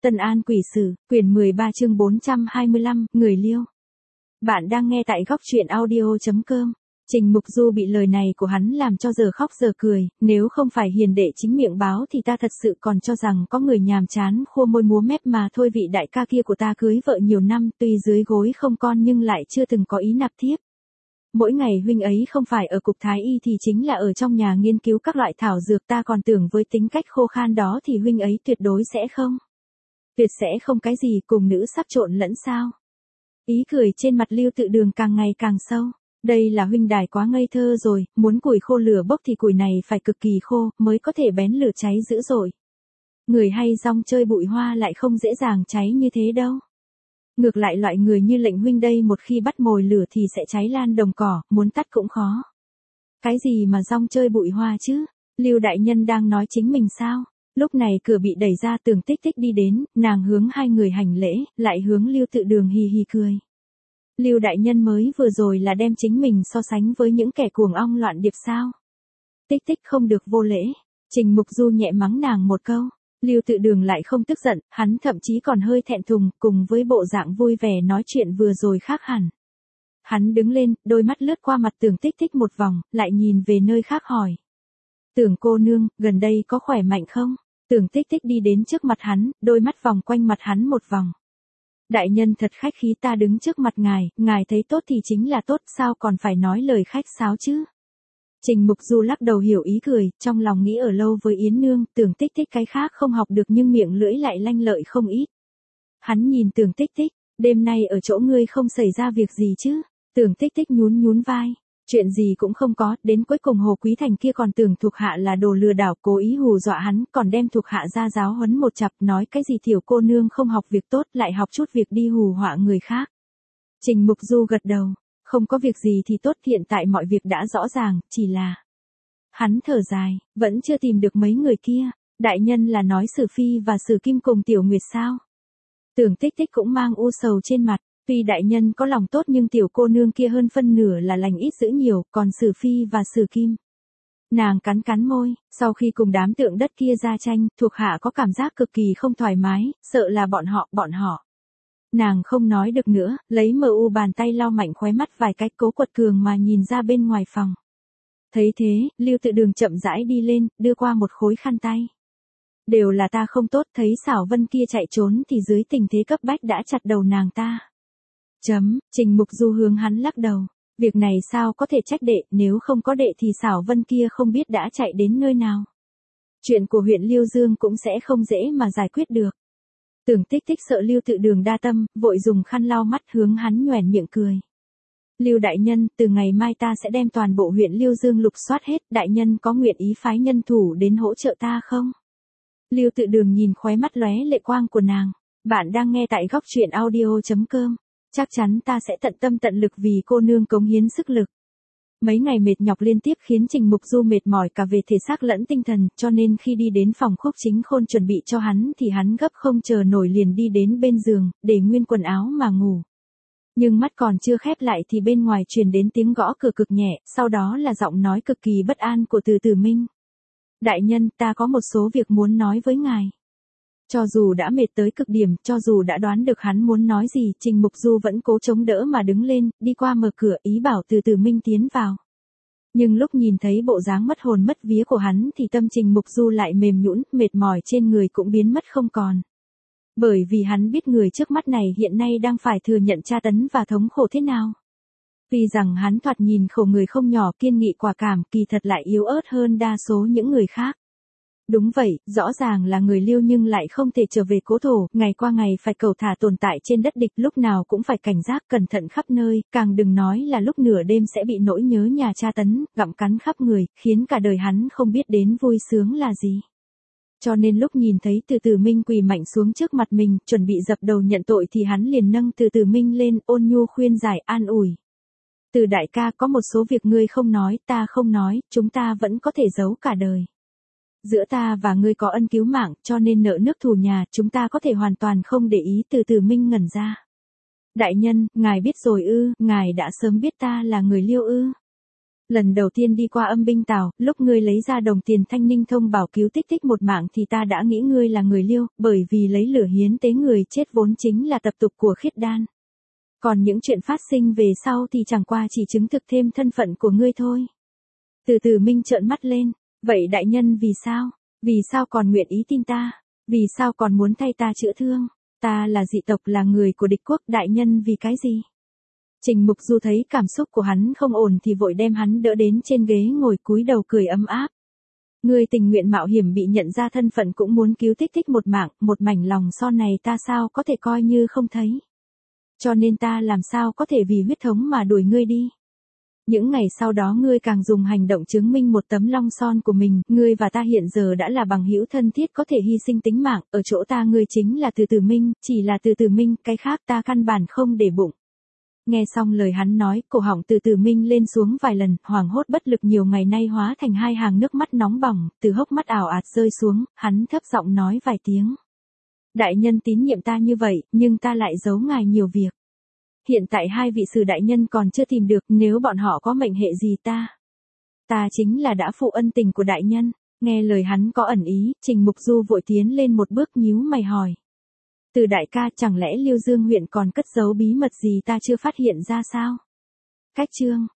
Tân An Quỷ Sử, quyển 13 chương 425, Người Liêu. Bạn đang nghe tại góc truyện audio.com. Trình Mục Du bị lời này của hắn làm cho giờ khóc giờ cười, nếu không phải hiền đệ chính miệng báo thì ta thật sự còn cho rằng có người nhàm chán khua môi múa mép mà thôi. Vị đại ca kia của ta cưới vợ nhiều năm, tuy dưới gối không con nhưng lại chưa từng có ý nạp thiếp. Mỗi ngày huynh ấy không phải ở cục thái y thì chính là ở trong nhà nghiên cứu các loại thảo dược, ta còn tưởng với tính cách khô khan đó thì huynh ấy tuyệt đối sẽ không. Tuyệt sẽ không cái gì cùng nữ sắp trộn lẫn sao. Ý cười trên mặt Lưu Tự Đường càng ngày càng sâu. Đây là huynh đài quá ngây thơ rồi, muốn củi khô lửa bốc thì củi này phải cực kỳ khô mới có thể bén lửa cháy dữ dội. Người hay rong chơi bụi hoa lại không dễ dàng cháy như thế đâu. Ngược lại loại người như lệnh huynh đây một khi bắt mồi lửa thì sẽ cháy lan đồng cỏ, muốn tắt cũng khó. Cái gì mà rong chơi bụi hoa chứ? Lưu đại nhân đang nói chính mình sao? Lúc này cửa bị đẩy ra, Tưởng Tích Tích đi đến, nàng hướng hai người hành lễ, lại hướng Lưu Tự Đường hì hì cười. Lưu đại nhân mới vừa rồi là đem chính mình so sánh với những kẻ cuồng ong loạn điệp sao? Tích Tích không được vô lễ. Trình Mục Du nhẹ mắng nàng một câu. Lưu Tự Đường lại không tức giận, hắn thậm chí còn hơi thẹn thùng, cùng với bộ dạng vui vẻ nói chuyện vừa rồi khác hẳn. Hắn đứng lên, đôi mắt lướt qua mặt Tưởng Tích Tích một vòng, lại nhìn về nơi khác hỏi. Tưởng cô nương, gần đây có khỏe mạnh không? Tưởng Tích Tích đi đến trước mặt hắn, đôi mắt vòng quanh mặt hắn một vòng. Đại nhân thật khách khí, ta đứng trước mặt ngài thấy tốt thì chính là tốt, sao còn phải nói lời khách sáo chứ? Trình Mục Du lắc đầu hiểu ý cười, trong lòng nghĩ ở lâu với Yến Nương, Tưởng Tích Tích cái khác không học được nhưng miệng lưỡi lại lanh lợi không ít. Hắn nhìn Tưởng Tích Tích, đêm nay ở chỗ ngươi không xảy ra việc gì chứ? Tưởng Tích Tích nhún nhún vai. Chuyện gì cũng không có, đến cuối cùng Hồ Quý Thành kia còn tưởng thuộc hạ là đồ lừa đảo, cố ý hù dọa hắn, còn đem thuộc hạ ra giáo huấn một chặp, nói cái gì tiểu cô nương không học việc tốt lại học chút việc đi hù họa người khác. Trình Mục Du gật đầu, không có việc gì thì tốt, hiện tại mọi việc đã rõ ràng, chỉ là... Hắn thở dài, vẫn chưa tìm được mấy người kia, đại nhân là nói Sử Phi và Sử Kim cùng Tiểu Nguyệt sao? Tưởng Tích Tích cũng mang u sầu trên mặt. Tuy đại nhân có lòng tốt nhưng tiểu cô nương kia hơn phân nửa là lành ít dữ nhiều, còn Sử Phi và Sử Kim. Nàng cắn cắn môi, sau khi cùng đám tượng đất kia ra tranh, thuộc hạ có cảm giác cực kỳ không thoải mái, sợ là bọn họ. Nàng không nói được nữa, lấy bàn tay lau mạnh khóe mắt vài cái, cố quật cường mà nhìn ra bên ngoài phòng. Thấy thế, Lưu Tự Đường chậm rãi đi lên, đưa qua một khối khăn tay. Đều là ta không tốt, thấy Xảo Vân kia chạy trốn thì dưới tình thế cấp bách đã chặt đầu nàng ta. Trình Mục Du hướng hắn lắc đầu. Việc này sao có thể trách đệ, nếu không có đệ thì Xảo Vân kia không biết đã chạy đến nơi nào. Chuyện của huyện Liêu Dương cũng sẽ không dễ mà giải quyết được. Tưởng Tích Tích sợ Lưu Tự Đường đa tâm, vội dùng khăn lau mắt hướng hắn nhoẻn miệng cười. Lưu đại nhân, từ ngày mai ta sẽ đem toàn bộ huyện Liêu Dương lục soát hết, đại nhân có nguyện ý phái nhân thủ đến hỗ trợ ta không? Lưu Tự Đường nhìn khóe mắt lóe lệ quang của nàng. Bạn đang nghe tại góc truyện audio.com. Chắc chắn ta sẽ tận tâm tận lực vì cô nương cống hiến sức lực. Mấy ngày mệt nhọc liên tiếp khiến Trình Mục Du mệt mỏi cả về thể xác lẫn tinh thần, cho nên khi đi đến phòng Khúc Chính Khôn chuẩn bị cho hắn thì hắn gấp không chờ nổi liền đi đến bên giường, để nguyên quần áo mà ngủ. Nhưng mắt còn chưa khép lại thì bên ngoài truyền đến tiếng gõ cửa cực nhẹ, sau đó là giọng nói cực kỳ bất an của Từ Tử Minh. Đại nhân, ta có một số việc muốn nói với ngài. Cho dù đã mệt tới cực điểm, cho dù đã đoán được hắn muốn nói gì, Trình Mục Du vẫn cố chống đỡ mà đứng lên, đi qua mở cửa, ý bảo Từ Tử Minh tiến vào. Nhưng lúc nhìn thấy bộ dáng mất hồn mất vía của hắn thì tâm Trình Mục Du lại mềm nhũn, mệt mỏi trên người cũng biến mất không còn. Bởi vì hắn biết người trước mắt này hiện nay đang phải thừa nhận tra tấn và thống khổ thế nào. Tuy rằng hắn thoạt nhìn khổ người không nhỏ, kiên nghị quả cảm, kỳ thật lại yếu ớt hơn đa số những người khác. Đúng vậy, rõ ràng là người Liêu nhưng lại không thể trở về cố thổ, ngày qua ngày phải cầu thả tồn tại trên đất địch, lúc nào cũng phải cảnh giác cẩn thận khắp nơi, càng đừng nói là lúc nửa đêm sẽ bị nỗi nhớ nhà tra tấn, gặm cắn khắp người, khiến cả đời hắn không biết đến vui sướng là gì. Cho nên lúc nhìn thấy Từ Tử Minh quỳ mạnh xuống trước mặt mình, chuẩn bị dập đầu nhận tội thì hắn liền nâng Từ Tử Minh lên, ôn nhu khuyên giải an ủi. Từ đại ca, có một số việc ngươi không nói, ta không nói, chúng ta vẫn có thể giấu cả đời. Giữa ta và ngươi có ân cứu mạng, cho nên nợ nước thù nhà, chúng ta có thể hoàn toàn không để ý. Từ Tử Minh ngẩn ra. Đại nhân, ngài biết rồi ư, ngài đã sớm biết ta là người Liêu ư? Lần đầu tiên đi qua Âm Binh Tào, lúc ngươi lấy ra đồng tiền Thanh Ninh Thông bảo cứu Tích Tích một mạng thì ta đã nghĩ ngươi là người Liêu, bởi vì lấy lửa hiến tế người chết vốn chính là tập tục của khiết đan. Còn những chuyện phát sinh về sau thì chẳng qua chỉ chứng thực thêm thân phận của ngươi thôi. Từ Từ Minh trợn mắt lên, vậy đại nhân vì sao? Vì sao còn nguyện ý tin ta? Vì sao còn muốn thay ta chữa thương? Ta là dị tộc, là người của địch quốc, đại nhân vì cái gì? Trình Mục Du thấy cảm xúc của hắn không ổn thì vội đem hắn đỡ đến trên ghế ngồi cúi đầu cười ấm áp. Ngươi tình nguyện mạo hiểm bị nhận ra thân phận cũng muốn cứu Tích Tích một mạng, một mảnh lòng son này ta sao có thể coi như không thấy. Cho nên ta làm sao có thể vì huyết thống mà đuổi ngươi đi. Những ngày sau đó ngươi càng dùng hành động chứng minh một tấm long son của mình, ngươi và ta hiện giờ đã là bằng hữu thân thiết có thể hy sinh tính mạng, ở chỗ ta ngươi chính là Từ Từ Minh, chỉ là Từ Từ Minh, cái khác ta căn bản không để bụng. Nghe xong lời hắn nói, cổ họng Từ Từ Minh lên xuống vài lần, hoảng hốt bất lực nhiều ngày nay hóa thành hai hàng nước mắt nóng bỏng, từ hốc mắt ảo ạt rơi xuống, hắn thấp giọng nói vài tiếng. Đại nhân tín nhiệm ta như vậy, nhưng ta lại giấu ngài nhiều việc. Hiện tại hai vị sử đại nhân còn chưa tìm được, nếu bọn họ có mệnh hệ gì ta chính là đã phụ ân tình của đại nhân. Nghe lời hắn có ẩn ý, Trình Mục Du vội tiến lên một bước nhíu mày hỏi. Từ đại ca, chẳng lẽ Liêu Dương huyện còn cất giấu bí mật gì ta chưa phát hiện ra sao? Cách chương